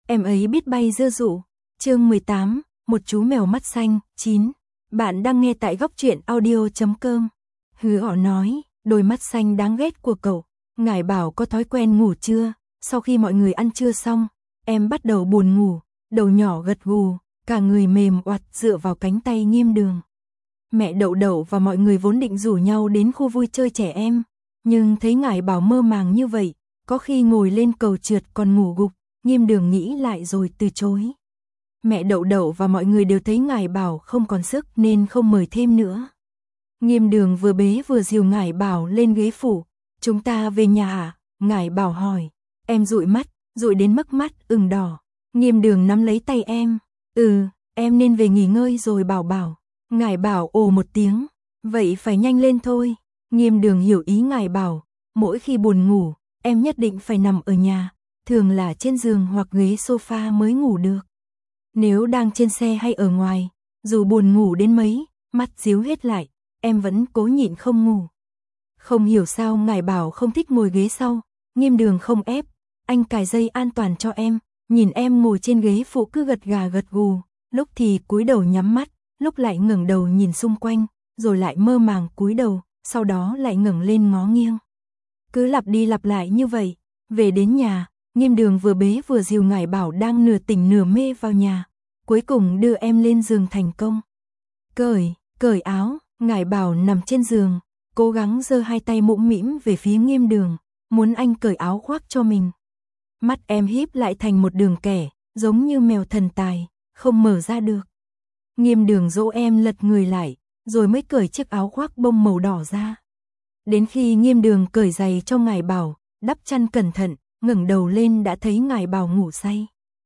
em ấy biết bay dưa dụ. Chương 18, một chú mèo mắt xanh. 9. Bạn đang nghe tại góc truyện audio.com. Hứa họ nói, đôi mắt xanh đáng ghét của cậu. Ngải Bảo có thói quen ngủ trưa, sau khi mọi người ăn trưa xong, em bắt đầu buồn ngủ, đầu nhỏ gật gù, cả người mềm oặt dựa vào cánh tay Nghiêm Đường. Mẹ Đậu Đậu và mọi người vốn định rủ nhau đến khu vui chơi trẻ em, nhưng thấy Ngải Bảo mơ màng như vậy, có khi ngồi lên cầu trượt còn ngủ gục, Nghiêm Đường nghĩ lại rồi từ chối. Mẹ Đậu Đậu và mọi người đều thấy Ngải Bảo không còn sức nên không mời thêm nữa. Nghiêm Đường vừa bế vừa dìu Ngải Bảo lên ghế phủ. Chúng ta về nhà à? Ngải Bảo hỏi. Em dụi mắt, dụi đến mức mắt ửng đỏ. Nghiêm Đường nắm lấy tay em. Em nên về nghỉ ngơi rồi Bảo Bảo. Ngải Bảo ồ một tiếng. Vậy phải nhanh lên thôi. Nghiêm Đường hiểu ý Ngải Bảo. Mỗi khi buồn ngủ, em nhất định phải nằm ở nhà, thường là trên giường hoặc ghế sofa mới ngủ được. Nếu đang trên xe hay ở ngoài, dù buồn ngủ đến mấy, mắt díu hết lại, em vẫn cố nhịn không ngủ. Không hiểu sao Ngải Bảo không thích ngồi ghế sau, Nghiêm Đường không ép, anh cài dây an toàn cho em, nhìn em ngồi trên ghế phụ cứ gật gà gật gù, lúc thì cúi đầu nhắm mắt, lúc lại ngẩng đầu nhìn xung quanh, rồi lại mơ màng cúi đầu, sau đó lại ngẩng lên ngó nghiêng. Cứ lặp đi lặp lại như vậy, về đến nhà, Nghiêm Đường vừa bế vừa dìu Ngải Bảo đang nửa tỉnh nửa mê vào nhà, cuối cùng đưa em lên giường thành công. Cởi áo, Ngải Bảo nằm trên giường, cố gắng giơ hai tay mũm mĩm về phía Nghiêm Đường, muốn anh cởi áo khoác cho mình. Mắt em híp lại thành một đường kẻ, giống như mèo thần tài, không mở ra được. Nghiêm Đường dỗ em lật người lại, rồi mới cởi chiếc áo khoác bông màu đỏ ra. Đến khi Nghiêm Đường cởi giày cho Ngải Bảo, đắp chăn cẩn thận, ngẩng đầu lên đã thấy Ngải Bảo ngủ say.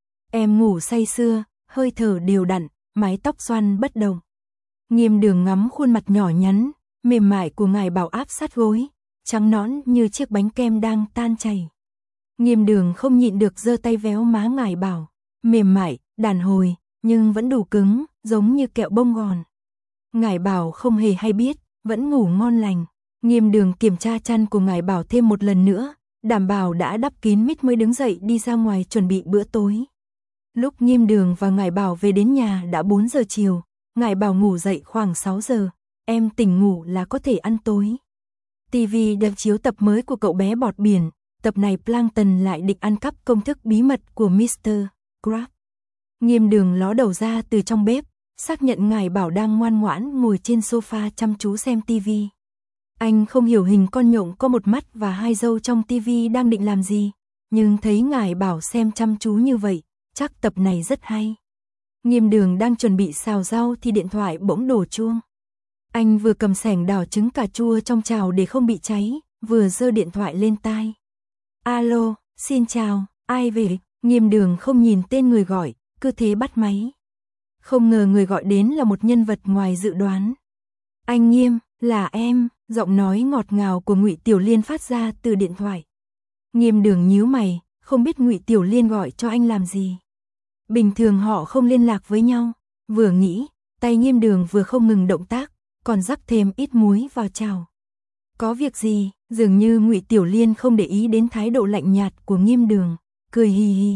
Em ngủ say sưa, hơi thở đều đặn, mái tóc xoăn bất động. Nghiêm Đường ngắm khuôn mặt nhỏ nhắn, mềm mại của Ngải Bảo áp sát gối, trắng nõn như chiếc bánh kem đang tan chảy. Nghiêm Đường không nhịn được giơ tay véo má Ngải Bảo, mềm mại, đàn hồi, nhưng vẫn đủ cứng, giống như kẹo bông gòn. Ngải Bảo không hề hay biết, vẫn ngủ ngon lành. Nghiêm Đường kiểm tra chăn của Ngải Bảo thêm một lần nữa, đảm bảo đã đắp kín mít mới đứng dậy đi ra ngoài chuẩn bị bữa tối. Lúc Nghiêm Đường và Ngải Bảo về đến nhà đã 4 giờ chiều, Ngải Bảo ngủ dậy khoảng 6 giờ, em tỉnh ngủ là có thể ăn tối. TV đang chiếu tập mới của cậu bé bọt biển, tập này Plankton lại định ăn cắp công thức bí mật của Mr. Crab. Nghiêm Đường ló đầu ra từ trong bếp, xác nhận Ngải Bảo đang ngoan ngoãn ngồi trên sofa chăm chú xem TV. Anh không hiểu hình con nhộng có một mắt và hai râu trong TV đang định làm gì, nhưng thấy Ngải Bảo xem chăm chú như vậy, chắc tập này rất hay. Nghiêm Đường đang chuẩn bị xào rau thì điện thoại bỗng đổ chuông. Anh vừa cầm xẻng đảo trứng cà chua trong chảo để không bị cháy, vừa giơ điện thoại lên tai. Alo, xin chào, ai về? Nghiêm Đường không nhìn tên người gọi, cứ thế bắt máy. Không ngờ người gọi đến là một nhân vật ngoài dự đoán. Anh Nghiêm, là em, giọng nói ngọt ngào của Ngụy Tiểu Liên phát ra từ điện thoại. Nghiêm Đường nhíu mày, không biết Ngụy Tiểu Liên gọi cho anh làm gì. Bình thường họ không liên lạc với nhau, vừa nghĩ, tay Nghiêm Đường vừa không ngừng động tác, còn rắc thêm ít muối vào chảo. Có việc gì? Dường như Ngụy Tiểu Liên không để ý đến thái độ lạnh nhạt của Nghiêm Đường, cười hì hì.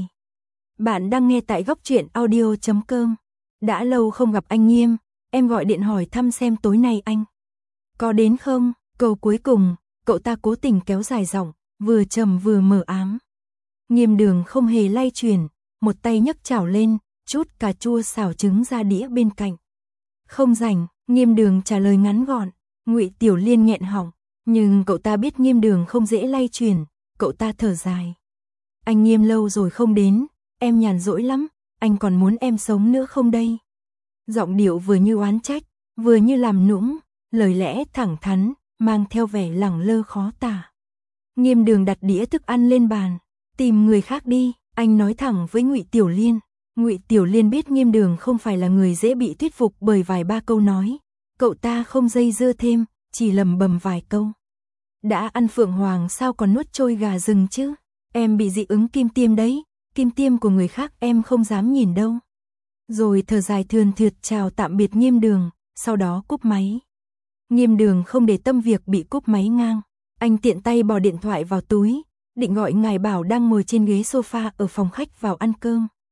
Bạn đang nghe tại góc truyện audio.com. Đã lâu không gặp anh Nghiêm, em gọi điện hỏi thăm xem tối nay anh có đến không? Câu cuối cùng, cậu ta cố tình kéo dài giọng, vừa trầm vừa mờ ám. Nghiêm Đường không hề lay chuyển, một tay nhấc chảo lên, chút cà chua xào trứng ra đĩa bên cạnh. Không rảnh, Nghiêm Đường trả lời ngắn gọn. Ngụy Tiểu Liên nghẹn họng, nhưng cậu ta biết Nghiêm Đường không dễ lay chuyển, cậu ta thở dài. Anh Nghiêm lâu rồi không đến, em nhàn rỗi lắm, anh còn muốn em sống nữa không đây? Giọng điệu vừa như oán trách, vừa như làm nũng, lời lẽ thẳng thắn, mang theo vẻ lẳng lơ khó tả. Nghiêm Đường đặt đĩa thức ăn lên bàn, tìm người khác đi, anh nói thẳng với Ngụy Tiểu Liên. Ngụy Tiểu Liên biết Nghiêm Đường không phải là người dễ bị thuyết phục bởi vài ba câu nói, cậu ta không dây dưa thêm, chỉ lẩm bẩm vài câu. Đã ăn phượng hoàng sao còn nuốt trôi gà rừng chứ? Em bị dị ứng kim tiêm đấy, kim tiêm của người khác em không dám nhìn đâu. Rồi thở dài thườn thượt chào tạm biệt Nghiêm Đường, sau đó cúp máy. Nghiêm Đường không để tâm việc bị cúp máy ngang, anh tiện tay bỏ điện thoại vào túi, định gọi Ngải Bảo đang ngồi trên ghế sofa ở phòng khách vào ăn cơm.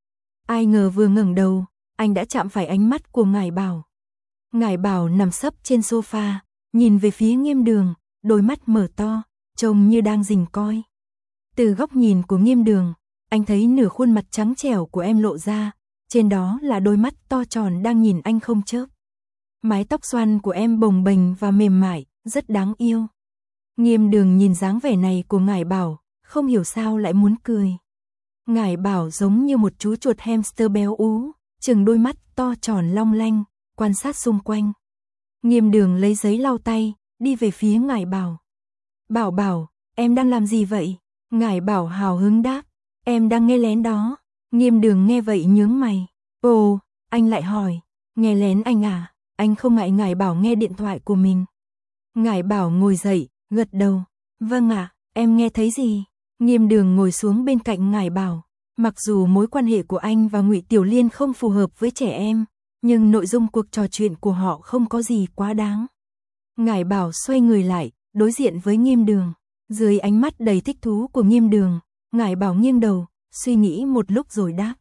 Ai ngờ vừa ngẩng đầu, anh đã chạm phải ánh mắt của Ngải Bảo. Ngải Bảo nằm sấp trên sofa, nhìn về phía Nghiêm Đường, đôi mắt mở to, trông như đang rình coi. Từ góc nhìn của Nghiêm Đường, anh thấy nửa khuôn mặt trắng trẻo của em lộ ra, trên đó là đôi mắt to tròn đang nhìn anh không chớp. Mái tóc xoăn của em bồng bềnh và mềm mại, rất đáng yêu. Nghiêm Đường nhìn dáng vẻ này của Ngải Bảo, không hiểu sao lại muốn cười. Ngải Bảo giống như một chú chuột hamster béo ú, trừng đôi mắt to tròn long lanh, quan sát xung quanh. Nghiêm Đường lấy giấy lau tay, đi về phía Ngải Bảo. Bảo Bảo, em đang làm gì vậy? Ngải Bảo hào hứng đáp, em đang nghe lén đó. Nghiêm Đường nghe vậy nhướng mày. Ồ, anh lại hỏi, nghe lén anh à? Anh không ngại Ngải Bảo nghe điện thoại của mình. Ngải Bảo ngồi dậy, gật đầu. Vâng ạ, em nghe thấy gì? Nghiêm Đường ngồi xuống bên cạnh Ngải Bảo. Mặc dù mối quan hệ của anh và Ngụy Tiểu Liên không phù hợp với trẻ em, nhưng nội dung cuộc trò chuyện của họ không có gì quá đáng. Ngải Bảo xoay người lại, đối diện với Nghiêm Đường. Dưới ánh mắt đầy thích thú của Nghiêm Đường, Ngải Bảo nghiêng đầu, suy nghĩ một lúc rồi đáp.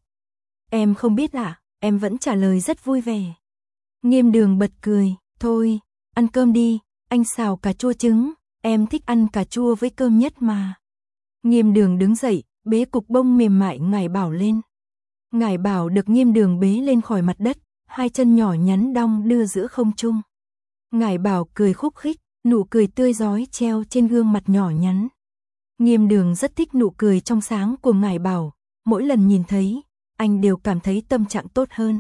Em không biết ạ, em vẫn trả lời rất vui vẻ. Nghiêm Đường bật cười, thôi, ăn cơm đi, anh xào cà chua trứng, em thích ăn cà chua với cơm nhất mà. Nghiêm Đường đứng dậy, bế cục bông mềm mại Ngải Bảo lên. Ngải Bảo được Nghiêm Đường bế lên khỏi mặt đất, hai chân nhỏ nhắn đong đưa giữa không trung. Ngải Bảo cười khúc khích, nụ cười tươi rói treo trên gương mặt nhỏ nhắn. Nghiêm Đường rất thích nụ cười trong sáng của Ngải Bảo, mỗi lần nhìn thấy, anh đều cảm thấy tâm trạng tốt hơn.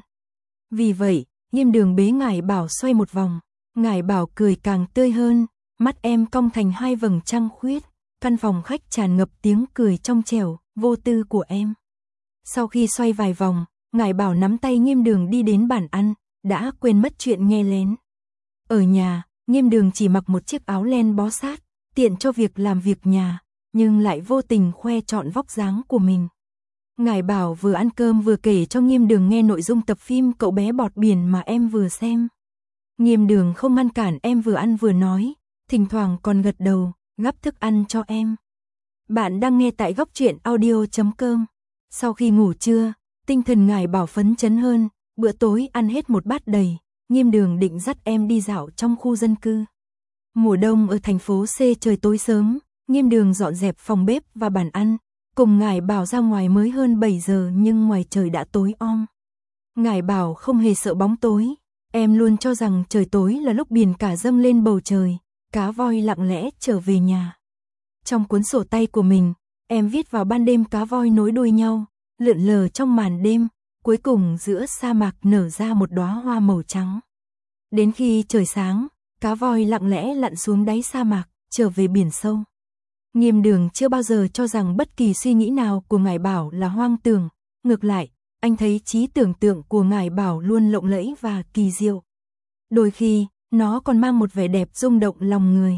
Vì vậy, Nghiêm Đường bế Ngải Bảo xoay một vòng, Ngải Bảo cười càng tươi hơn, mắt em cong thành hai vầng trăng khuyết, căn phòng khách tràn ngập tiếng cười trong trẻo, vô tư của em. Sau khi xoay vài vòng, Ngải Bảo nắm tay Nghiêm Đường đi đến bàn ăn, đã quên mất chuyện nghe lén. Ở nhà, Nghiêm Đường chỉ mặc một chiếc áo len bó sát, tiện cho việc làm việc nhà, nhưng lại vô tình khoe trọn vóc dáng của mình. Ngải Bảo vừa ăn cơm vừa kể cho Nghiêm Đường nghe nội dung tập phim Cậu bé bọt biển mà em vừa xem. Nghiêm Đường không ngăn cản em vừa ăn vừa nói, thỉnh thoảng còn gật đầu, gắp thức ăn cho em. Bạn đang nghe tại góc truyện audio.com. Sau khi ngủ trưa, tinh thần Ngải Bảo phấn chấn hơn, bữa tối ăn hết một bát đầy, Nghiêm Đường định dắt em đi dạo trong khu dân cư. Mùa đông ở thành phố C trời tối sớm, Nghiêm Đường dọn dẹp phòng bếp và bàn ăn, cùng Ngải Bảo ra ngoài mới hơn 7 giờ nhưng ngoài trời đã tối om. Ngải Bảo không hề sợ bóng tối, em luôn cho rằng trời tối là lúc biển cả dâng lên bầu trời, cá voi lặng lẽ trở về nhà. Trong cuốn sổ tay của mình, em viết vào ban đêm cá voi nối đuôi nhau, lượn lờ trong màn đêm, cuối cùng giữa sa mạc nở ra một đóa hoa màu trắng. Đến khi trời sáng, cá voi lặng lẽ lặn xuống đáy sa mạc, trở về biển sâu. Nghiêm Đường chưa bao giờ cho rằng bất kỳ suy nghĩ nào của Ngải Bảo là hoang tưởng, ngược lại, anh thấy trí tưởng tượng của Ngải Bảo luôn lộng lẫy và kỳ diệu. Đôi khi, nó còn mang một vẻ đẹp rung động lòng người.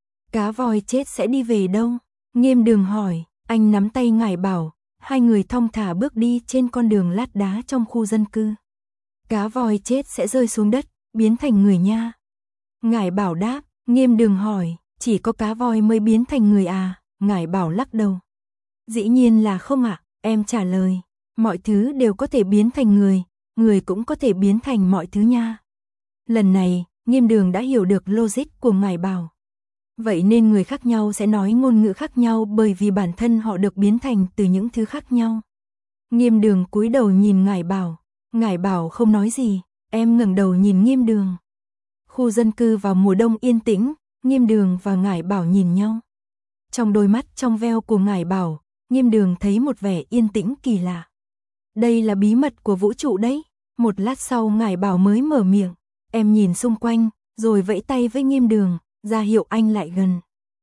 Cá voi chết sẽ đi về đâu? Nghiêm Đường hỏi, anh nắm tay Ngải Bảo, hai người thong thả bước đi trên con đường lát đá trong khu dân cư. Cá voi chết sẽ rơi xuống đất, biến thành người nha. Ngải Bảo đáp, Nghiêm Đường hỏi, chỉ có cá voi mới biến thành người à? Ngải Bảo lắc đầu. Dĩ nhiên là không ạ, em trả lời, mọi thứ đều có thể biến thành người cũng có thể biến thành mọi thứ nha. Lần này, Nghiêm Đường đã hiểu được logic của Ngải Bảo. Vậy nên người khác nhau sẽ nói ngôn ngữ khác nhau bởi vì bản thân họ được biến thành từ những thứ khác nhau. Nghiêm Đường cúi đầu nhìn Ngải Bảo. Ngải Bảo không nói gì, em ngẩng đầu nhìn Nghiêm Đường. Khu dân cư vào mùa đông yên tĩnh, Nghiêm Đường và Ngải Bảo nhìn nhau. Trong đôi mắt trong veo của Ngải Bảo, Nghiêm Đường thấy một vẻ yên tĩnh kỳ lạ. Đây là bí mật của vũ trụ đấy. Một lát sau Ngải Bảo mới mở miệng. Em nhìn xung quanh, rồi vẫy tay với Nghiêm Đường, ra hiệu anh lại gần.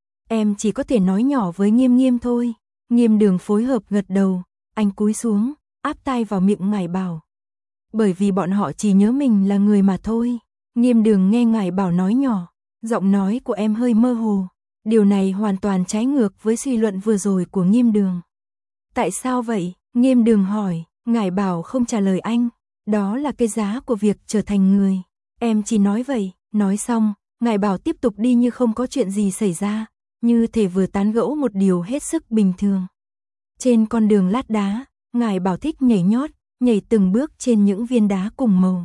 Em chỉ có thể nói nhỏ với Nghiêm thôi. Nghiêm Đường phối hợp gật đầu, anh cúi xuống, áp tai vào miệng Ngải Bảo. Bởi vì bọn họ chỉ nhớ mình là người mà thôi. Nghiêm Đường nghe Ngải Bảo nói nhỏ, giọng nói của em hơi mơ hồ. Điều này hoàn toàn trái ngược với suy luận vừa rồi của Nghiêm Đường. Tại sao vậy? Nghiêm Đường hỏi. Ngải Bảo không trả lời anh. Đó là cái giá của việc trở thành người. Em chỉ nói vậy. Nói xong, Ngải Bảo tiếp tục đi như không có chuyện gì xảy ra, như thể vừa tán gẫu một điều hết sức bình thường. Trên con đường lát đá, Ngải Bảo thích nhảy nhót, nhảy từng bước trên những viên đá cùng màu.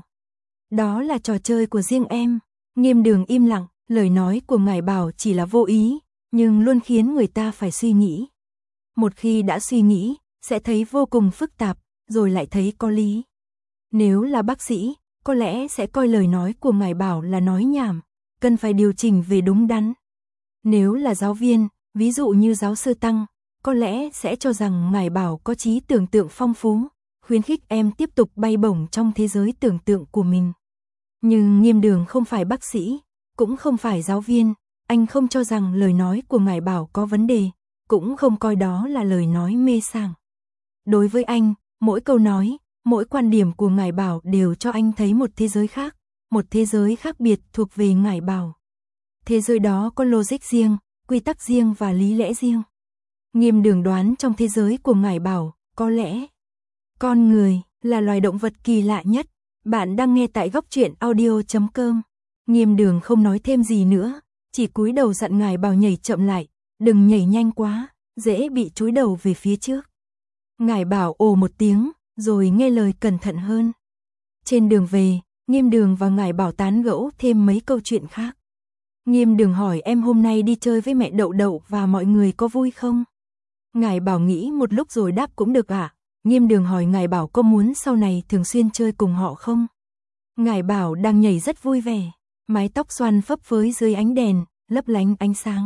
Đó là trò chơi của riêng em. Nghiêm Đường im lặng, lời nói của Ngải Bảo chỉ là vô ý, nhưng luôn khiến người ta phải suy nghĩ. Một khi đã suy nghĩ, sẽ thấy vô cùng phức tạp, rồi lại thấy có lý. Nếu là bác sĩ, có lẽ sẽ coi lời nói của Ngải Bảo là nói nhảm, cần phải điều chỉnh về đúng đắn. Nếu là giáo viên, ví dụ như giáo sư Tăng, có lẽ sẽ cho rằng Ngải Bảo có trí tưởng tượng phong phú, khuyến khích em tiếp tục bay bổng trong thế giới tưởng tượng của mình. Nhưng Nghiêm Đường không phải bác sĩ, cũng không phải giáo viên, anh không cho rằng lời nói của Ngải Bảo có vấn đề, cũng không coi đó là lời nói mê sảng. Đối với anh, mỗi câu nói, mỗi quan điểm của Ngải Bảo đều cho anh thấy một thế giới khác, một thế giới khác biệt thuộc về Ngải Bảo. Thế giới đó có logic riêng, quy tắc riêng và lý lẽ riêng. Nghiêm Đường đoán trong thế giới của Ngải Bảo, có lẽ con người là loài động vật kỳ lạ nhất. Bạn đang nghe tại góc truyện audio.com. Nghiêm Đường không nói thêm gì nữa, chỉ cúi đầu dặn Ngải Bảo nhảy chậm lại, đừng nhảy nhanh quá, dễ bị chúi đầu về phía trước. Ngải Bảo ồ một tiếng, rồi nghe lời cẩn thận hơn. Trên đường về, Nghiêm Đường và Ngải Bảo tán gẫu thêm mấy câu chuyện khác. Nghiêm Đường hỏi em hôm nay đi chơi với mẹ Đậu Đậu và mọi người có vui không? Ngải Bảo nghĩ một lúc rồi đáp cũng được ạ. Nghiêm Đường hỏi Ngải Bảo có muốn sau này thường xuyên chơi cùng họ không? Ngải Bảo đang nhảy rất vui vẻ, mái tóc xoăn phấp phới dưới ánh đèn, lấp lánh ánh sáng.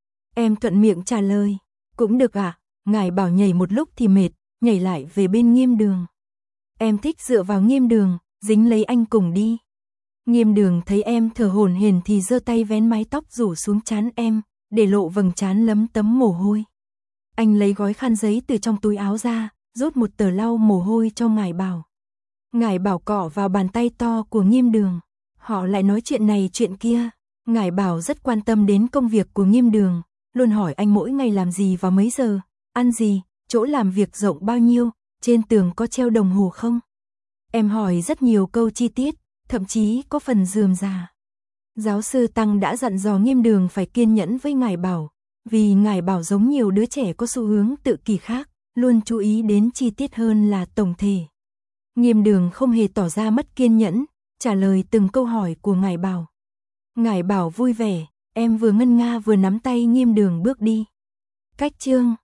Em thuận miệng trả lời, cũng được ạ. Ngải Bảo nhảy một lúc thì mệt, nhảy lại về bên Nghiêm Đường. Em thích dựa vào Nghiêm Đường, dính lấy anh cùng đi. Nghiêm Đường thấy em thở hổn hển thì giơ tay vén mái tóc rủ xuống trán em, để lộ vầng trán lấm tấm mồ hôi. Anh lấy gói khăn giấy từ trong túi áo ra, rút một tờ lau mồ hôi cho Ngải Bảo. Ngải Bảo cọ vào bàn tay to của Nghiêm Đường. Họ lại nói chuyện này chuyện kia. Ngải Bảo rất quan tâm đến công việc của Nghiêm Đường, luôn hỏi anh mỗi ngày làm gì vào mấy giờ, ăn gì, chỗ làm việc rộng bao nhiêu, trên tường có treo đồng hồ không. Em hỏi rất nhiều câu chi tiết, thậm chí có phần rườm rà. Giáo sư Tăng đã dặn dò Nghiêm Đường phải kiên nhẫn với Ngải Bảo, vì Ngải Bảo giống nhiều đứa trẻ có xu hướng tự kỷ khác, luôn chú ý đến chi tiết hơn là tổng thể. Nghiêm Đường không hề tỏ ra mất kiên nhẫn, trả lời từng câu hỏi của Ngải Bảo. Ngải Bảo vui vẻ, em vừa ngân nga vừa nắm tay Nghiêm Đường bước đi. Cách chương